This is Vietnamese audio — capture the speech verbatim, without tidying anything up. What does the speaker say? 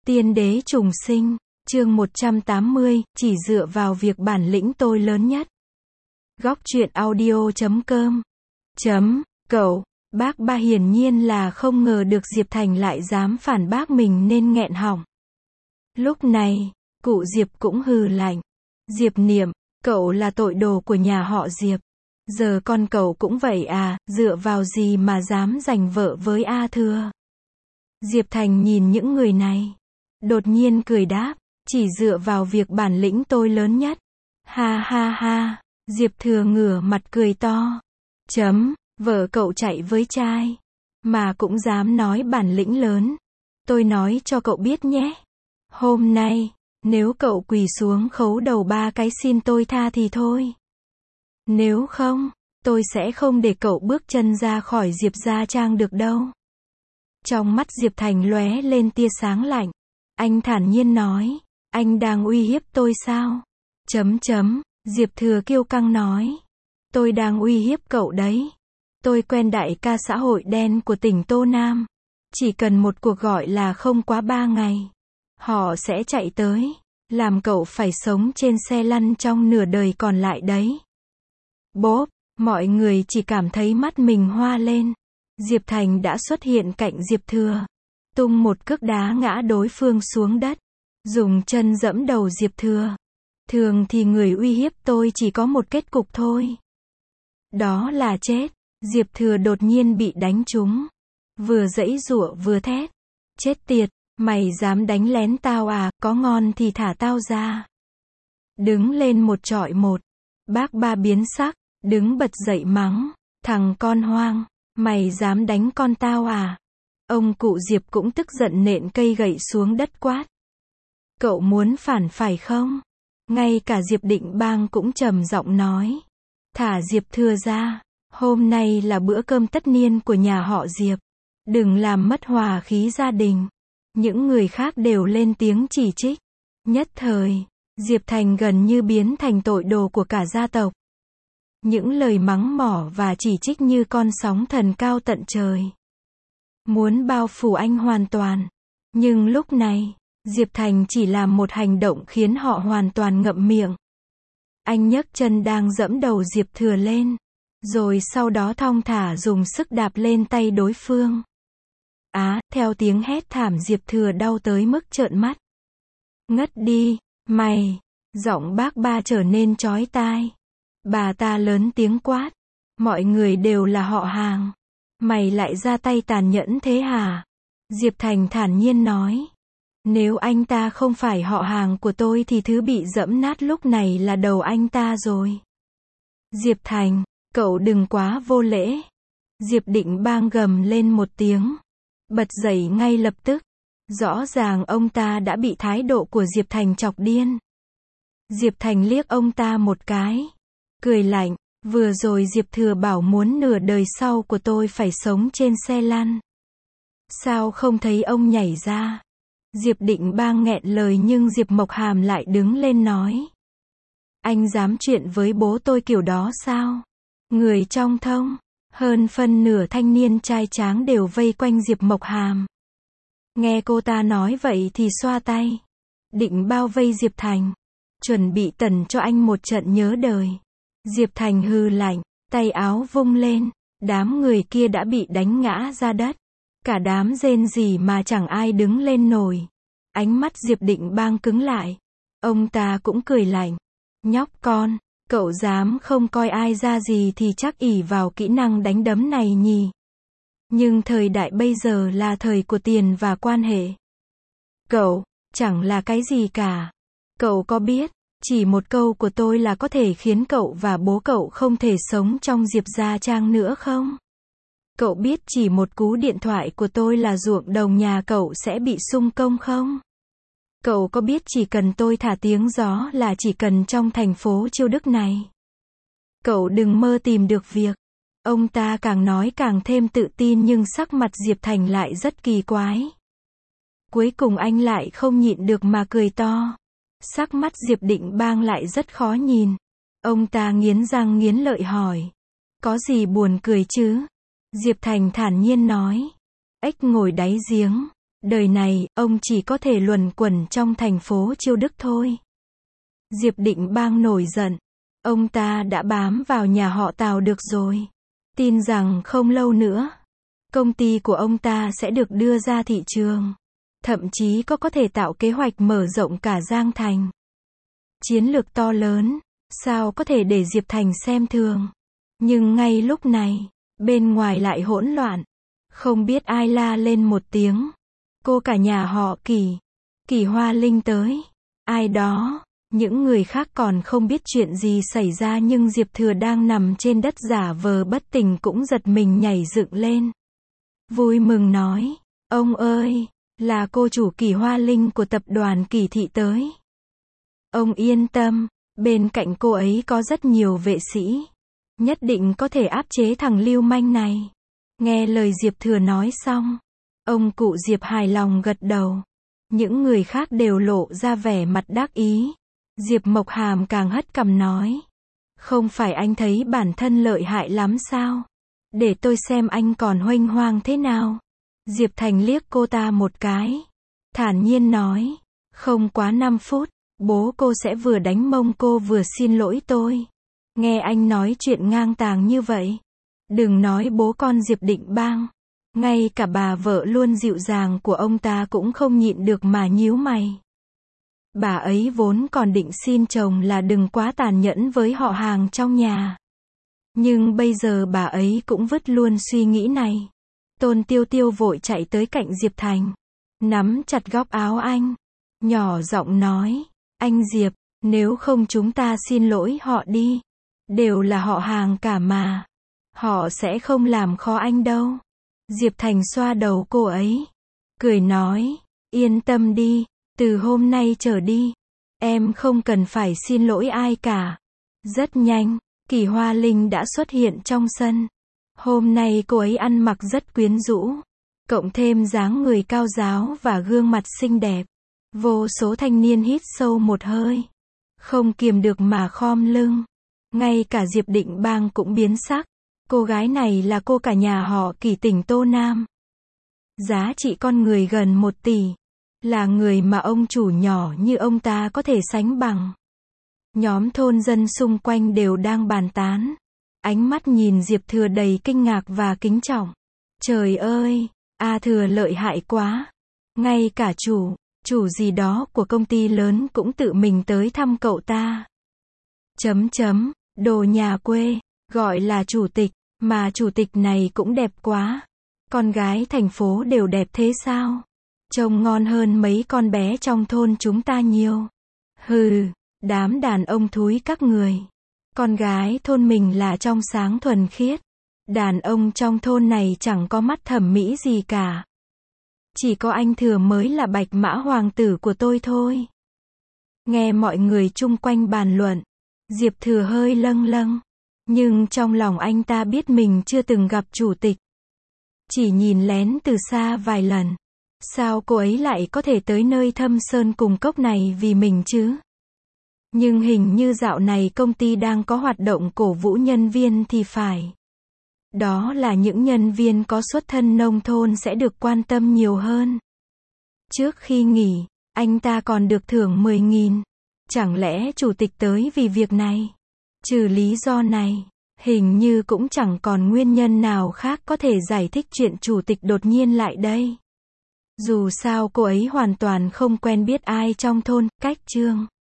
Tiên đế trùng sinh, chương một trăm tám mươi, chỉ dựa vào việc bản lĩnh tôi lớn nhất. Góc truyện audio chấm com. Chấm, cậu, bác ba hiển nhiên là không ngờ được Diệp Thành lại dám phản bác mình nên nghẹn họng. Lúc này, cụ Diệp cũng hừ lạnh. Diệp Niệm, cậu là tội đồ của nhà họ Diệp. Giờ con cậu cũng vậy à, dựa vào gì mà dám giành vợ với A Thừa? Diệp Thành nhìn những người này. Đột nhiên cười đáp, chỉ dựa vào việc bản lĩnh tôi lớn nhất. Ha ha ha, Diệp Thừa ngửa mặt cười to. Chấm, vợ cậu chạy với trai, mà cũng dám nói bản lĩnh lớn. Tôi nói cho cậu biết nhé. Hôm nay, nếu cậu quỳ xuống khấu đầu ba cái xin tôi tha thì thôi. Nếu không, tôi sẽ không để cậu bước chân ra khỏi Diệp gia trang được đâu. Trong mắt Diệp Thành lóe lên tia sáng lạnh. Anh thản nhiên nói, anh đang uy hiếp tôi sao? Chấm chấm, Diệp Thừa kiêu căng nói. Tôi đang uy hiếp cậu đấy. Tôi quen đại ca xã hội đen của tỉnh Tô Nam. Chỉ cần một cuộc gọi là không quá ba ngày. Họ sẽ chạy tới, làm cậu phải sống trên xe lăn trong nửa đời còn lại đấy. Bốp, mọi người chỉ cảm thấy mắt mình hoa lên. Diệp Thành đã xuất hiện cạnh Diệp Thừa. Tung một cước đá ngã đối phương xuống đất. Dùng chân dẫm đầu Diệp Thừa. Thường thì người uy hiếp tôi chỉ có một kết cục thôi. Đó là chết. Diệp Thừa đột nhiên bị đánh trúng. Vừa giãy giụa vừa thét. Chết tiệt, mày dám đánh lén tao à, có ngon thì thả tao ra. Đứng lên một trọi một. Bác ba biến sắc, đứng bật dậy mắng. Thằng con hoang, mày dám đánh con tao à? Ông cụ Diệp cũng tức giận nện cây gậy xuống đất quát. Cậu muốn phản phải không? Ngay cả Diệp Định Bang cũng trầm giọng nói. Thả Diệp Thừa ra. Hôm nay là bữa cơm tất niên của nhà họ Diệp. Đừng làm mất hòa khí gia đình. Những người khác đều lên tiếng chỉ trích. Nhất thời, Diệp Thành gần như biến thành tội đồ của cả gia tộc. Những lời mắng mỏ và chỉ trích như con sóng thần cao tận trời. Muốn bao phủ anh hoàn toàn. Nhưng lúc này, Diệp Thành chỉ làm một hành động khiến họ hoàn toàn ngậm miệng. Anh nhấc chân đang dẫm đầu Diệp Thừa lên. Rồi sau đó thong thả dùng sức đạp lên tay đối phương. Á, theo tiếng hét thảm Diệp Thừa đau tới mức trợn mắt. Ngất đi, mày. Giọng bác ba trở nên chói tai. Bà ta lớn tiếng quát. Mọi người đều là họ hàng. Mày lại ra tay tàn nhẫn thế hả? Diệp Thành thản nhiên nói. Nếu anh ta không phải họ hàng của tôi thì thứ bị dẫm nát lúc này là đầu anh ta rồi. Diệp Thành, cậu đừng quá vô lễ. Diệp Định Bang gầm lên một tiếng. Bật dậy ngay lập tức. Rõ ràng ông ta đã bị thái độ của Diệp Thành chọc điên. Diệp Thành liếc ông ta một cái. Cười lạnh, vừa rồi Diệp Thừa bảo muốn nửa đời sau của tôi phải sống trên xe lăn. Sao không thấy ông nhảy ra? Diệp Định Bang nghẹn lời nhưng Diệp Mộc Hàm lại đứng lên nói. Anh dám chuyện với bố tôi kiểu đó sao? Người trong thông, hơn phân nửa thanh niên trai tráng đều vây quanh Diệp Mộc Hàm. Nghe cô ta nói vậy thì xoa tay. Định bao vây Diệp Thành. Chuẩn bị tẩn cho anh một trận nhớ đời. Diệp Thành hừ lạnh, tay áo vung lên. Đám người kia đã bị đánh ngã ra đất. Cả đám rên rỉ mà chẳng ai đứng lên nổi. Ánh mắt Diệp Định Bang cứng lại. Ông ta cũng cười lạnh. Nhóc con, cậu dám không coi ai ra gì thì chắc ỷ vào kỹ năng đánh đấm này nhỉ. Nhưng thời đại bây giờ là thời của tiền và quan hệ. Cậu, chẳng là cái gì cả. Cậu có biết, chỉ một câu của tôi là có thể khiến cậu và bố cậu không thể sống trong Diệp gia trang nữa không? Cậu biết chỉ một cú điện thoại của tôi là ruộng đồng nhà cậu sẽ bị xung công không? Cậu có biết chỉ cần tôi thả tiếng gió là chỉ cần trong thành phố Chiêu Đức này. Cậu đừng mơ tìm được việc. Ông ta càng nói càng thêm tự tin nhưng sắc mặt Diệp Thành lại rất kỳ quái. Cuối cùng anh lại không nhịn được mà cười to. Sắc mắt Diệp Định Bang lại rất khó nhìn. Ông ta nghiến răng nghiến lợi hỏi. Có gì buồn cười chứ? Diệp Thành thản nhiên nói. Ếch ngồi đáy giếng. Đời này, ông chỉ có thể luẩn quẩn trong thành phố Chiêu Đức thôi. Diệp Định Bang nổi giận. Ông ta đã bám vào nhà họ Tào được rồi. Tin rằng không lâu nữa, công ty của ông ta sẽ được đưa ra thị trường. Thậm chí có có thể tạo kế hoạch mở rộng cả Giang Thành. Chiến lược to lớn, sao có thể để Diệp Thành xem thường. Nhưng ngay lúc này, bên ngoài lại hỗn loạn. Không biết ai la lên một tiếng. Cô cả nhà họ Kỳ, Kỳ Hoa Linh tới. Ai đó, những người khác còn không biết chuyện gì xảy ra nhưng Diệp Thừa đang nằm trên đất giả vờ bất tỉnh cũng giật mình nhảy dựng lên. Vui mừng nói, ông ơi, là cô chủ Kỳ Hoa Linh của tập đoàn Kỳ Thị tới. Ông yên tâm, bên cạnh cô ấy có rất nhiều vệ sĩ. Nhất định có thể áp chế thằng lưu manh này. Nghe lời Diệp Thừa nói xong, ông cụ Diệp hài lòng gật đầu. Những người khác đều lộ ra vẻ mặt đắc ý. Diệp Mộc Hàm càng hất cằm nói. Không phải anh thấy bản thân lợi hại lắm sao? Để tôi xem anh còn huênh hoang thế nào. Diệp Thành liếc cô ta một cái. Thản nhiên nói. Không quá năm phút, bố cô sẽ vừa đánh mông cô vừa xin lỗi tôi. Nghe anh nói chuyện ngang tàng như vậy. Đừng nói bố con Diệp Định Bang. Ngay cả bà vợ luôn dịu dàng của ông ta cũng không nhịn được mà nhíu mày. Bà ấy vốn còn định xin chồng là đừng quá tàn nhẫn với họ hàng trong nhà. Nhưng bây giờ bà ấy cũng vứt luôn suy nghĩ này. Tôn Tiêu Tiêu vội chạy tới cạnh Diệp Thành. Nắm chặt góc áo anh. Nhỏ giọng nói. Anh Diệp, nếu không chúng ta xin lỗi họ đi. Đều là họ hàng cả mà. Họ sẽ không làm khó anh đâu. Diệp Thành xoa đầu cô ấy. Cười nói. Yên tâm đi. Từ hôm nay trở đi, em không cần phải xin lỗi ai cả. Rất nhanh, Kỳ Hoa Linh đã xuất hiện trong sân. Hôm nay cô ấy ăn mặc rất quyến rũ. Cộng thêm dáng người cao ráo và gương mặt xinh đẹp. Vô số thanh niên hít sâu một hơi. Không kiềm được mà khom lưng. Ngay cả Diệp Định Bang cũng biến sắc. Cô gái này là cô cả nhà họ Kỳ tỉnh Tô Nam. Giá trị con người gần một tỷ. Là người mà ông chủ nhỏ như ông ta có thể sánh bằng. Nhóm thôn dân xung quanh đều đang bàn tán. Ánh mắt nhìn Diệp Thừa đầy kinh ngạc và kính trọng. Trời ơi, A Thừa lợi hại quá. Ngay cả chủ, chủ gì đó của công ty lớn cũng tự mình tới thăm cậu ta. Chấm chấm, đồ nhà quê, gọi là chủ tịch, mà chủ tịch này cũng đẹp quá. Con gái thành phố đều đẹp thế sao? Trông ngon hơn mấy con bé trong thôn chúng ta nhiều. Hừ, đám đàn ông thúi các người. Con gái thôn mình là trong sáng thuần khiết. Đàn ông trong thôn này chẳng có mắt thẩm mỹ gì cả. Chỉ có anh Thừa mới là bạch mã hoàng tử của tôi thôi. Nghe mọi người chung quanh bàn luận, Diệp Thừa hơi lâng lâng. Nhưng trong lòng anh ta biết mình chưa từng gặp chủ tịch. Chỉ nhìn lén từ xa vài lần. Sao cô ấy lại có thể tới nơi thâm sơn cùng cốc này vì mình chứ? Nhưng hình như dạo này công ty đang có hoạt động cổ vũ nhân viên thì phải. Đó là những nhân viên có xuất thân nông thôn sẽ được quan tâm nhiều hơn. Trước khi nghỉ, anh ta còn được thưởng mười nghìn. Chẳng lẽ chủ tịch tới vì việc này? Trừ lý do này, hình như cũng chẳng còn nguyên nhân nào khác có thể giải thích chuyện chủ tịch đột nhiên lại đây. Dù sao cô ấy hoàn toàn không quen biết ai trong thôn, cách chương.